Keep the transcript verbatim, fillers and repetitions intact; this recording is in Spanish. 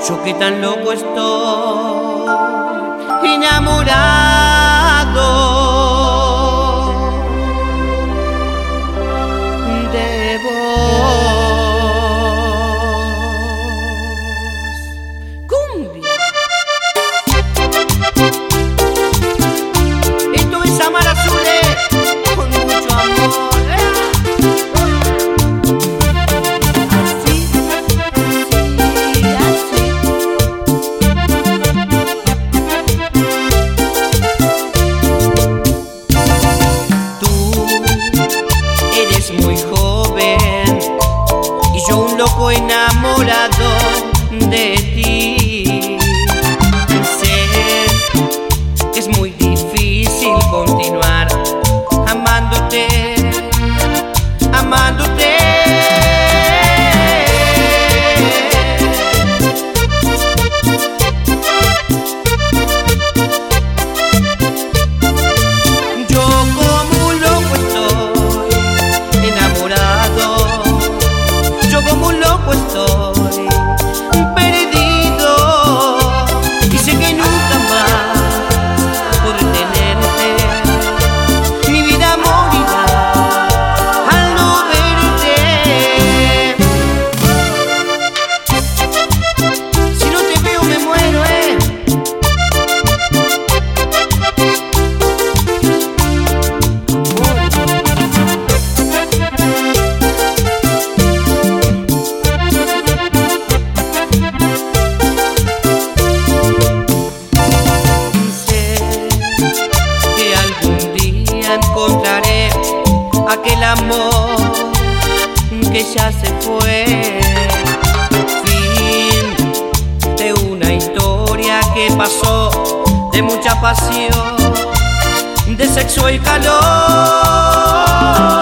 Yo que tan loco estoy, enamorado de vos. Cumbia. Esto es Amar Azules con mucho amor. Muy joven y yo un loco enamorado de ti. Sé que es muy difícil continuar amándote, amándote. Como un loco estoy perdido y sé que nunca más podré tenerte. Mi vida morirá al no verte. Si no te veo me muero, eh. Encontraré aquel amor que ya se fue. Fin de una historia que pasó, de mucha pasión, de sexo y calor.